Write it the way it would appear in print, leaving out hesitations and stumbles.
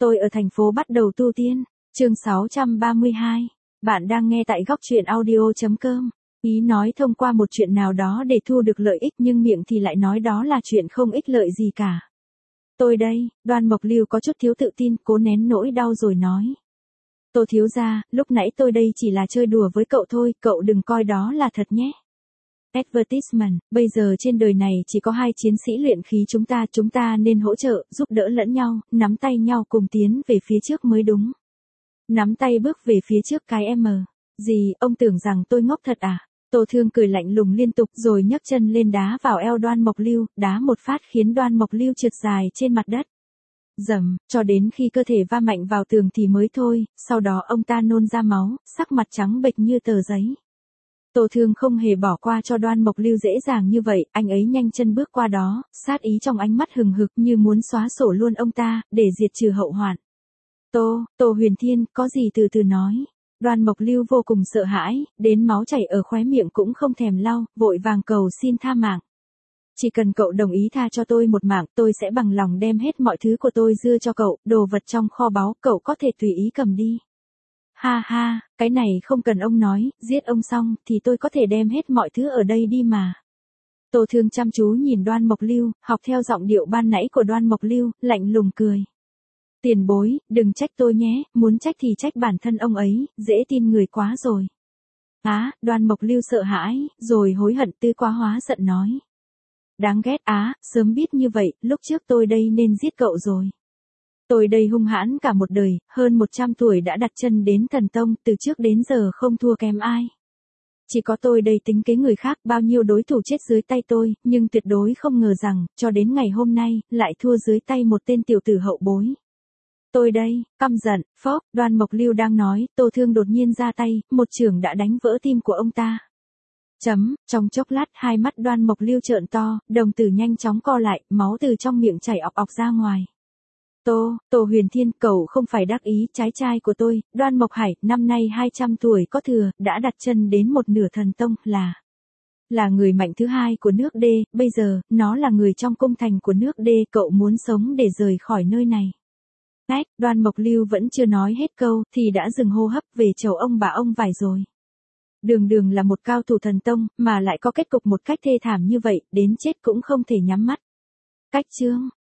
Tôi ở thành phố bắt đầu tu tiên. Chương 632. Bạn đang nghe tại góc truyện audio.com. Ý nói thông qua một chuyện nào đó để thu được lợi ích nhưng miệng thì lại nói đó là chuyện không ích lợi gì cả. Tôi đây, Đoan Mộc Lưu có chút thiếu tự tin, cố nén nỗi đau rồi nói. Tô thiếu gia, lúc nãy tôi đây chỉ là chơi đùa với cậu thôi, cậu đừng coi đó là thật nhé. Advertisement, bây giờ trên đời này chỉ có 2 chiến sĩ luyện khí chúng ta nên hỗ trợ, giúp đỡ lẫn nhau, nắm tay nhau cùng tiến về phía trước mới đúng. Nắm tay bước về phía trước cái M. Gì, ông tưởng rằng tôi ngốc thật à? Tô Thương cười lạnh lùng liên tục rồi nhấc chân lên đá vào eo Đoan Mộc Lưu, đá một phát khiến Đoan Mộc Lưu trượt dài trên mặt đất. Dầm, cho đến khi cơ thể va mạnh vào tường thì mới thôi, sau đó ông ta nôn ra máu, sắc mặt trắng bệch như tờ giấy. Tô Thương không hề bỏ qua cho Đoan Mộc Lưu dễ dàng như vậy, anh ấy nhanh chân bước qua đó, sát ý trong ánh mắt hừng hực như muốn xóa sổ luôn ông ta, để diệt trừ hậu hoạn. Tô Huyền Thiên, có gì từ từ nói. Đoan Mộc Lưu vô cùng sợ hãi, đến máu chảy ở khóe miệng cũng không thèm lau, vội vàng cầu xin tha mạng. Chỉ cần cậu đồng ý tha cho tôi một mạng, tôi sẽ bằng lòng đem hết mọi thứ của tôi dưa cho cậu, đồ vật trong kho báu, cậu có thể tùy ý cầm đi. Ha ha, cái này không cần ông nói, giết ông xong, thì tôi có thể đem hết mọi thứ ở đây đi mà. Tô Thương chăm chú nhìn Đoan Mộc Lưu, học theo giọng điệu ban nãy của Đoan Mộc Lưu, lạnh lùng cười. Tiền bối, đừng trách tôi nhé, muốn trách thì trách bản thân ông ấy, dễ tin người quá rồi. Đoan Mộc Lưu sợ hãi, rồi hối hận tư quá hóa giận nói. Đáng ghét sớm biết như vậy, lúc trước tôi đây nên giết cậu rồi. Tôi đây hung hãn cả một đời, hơn 100 tuổi đã đặt chân đến thần tông, từ trước đến giờ không thua kém ai. Chỉ có tôi đây tính kế người khác, bao nhiêu đối thủ chết dưới tay tôi, nhưng tuyệt đối không ngờ rằng, cho đến ngày hôm nay, lại thua dưới tay một tên tiểu tử hậu bối. Tôi đây, căm giận, phốc, Đoan Mộc Lưu đang nói, Tô Thương đột nhiên ra tay, một chưởng đã đánh vỡ tim của ông ta. Trong chốc lát hai mắt Đoan Mộc Lưu trợn to, đồng tử nhanh chóng co lại, máu từ trong miệng chảy ọc ọc ra ngoài. Tô Huyền Thiên, cậu không phải đắc ý, trái trai của tôi, Đoan Mộc Hải, năm nay 200 tuổi có thừa, đã đặt chân đến một nửa thần tông, là người mạnh thứ hai của nước D, bây giờ, nó là người trong cung thành của nước D, cậu muốn sống để rời khỏi nơi này. Đoan Mộc Lưu vẫn chưa nói hết câu, thì đã dừng hô hấp về chầu ông bà ông vải rồi. Đường là một cao thủ thần tông, mà lại có kết cục một cách thê thảm như vậy, đến chết cũng không thể nhắm mắt. Cách chương